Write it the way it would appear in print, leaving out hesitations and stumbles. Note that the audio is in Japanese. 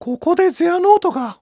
ここでゼアノートが。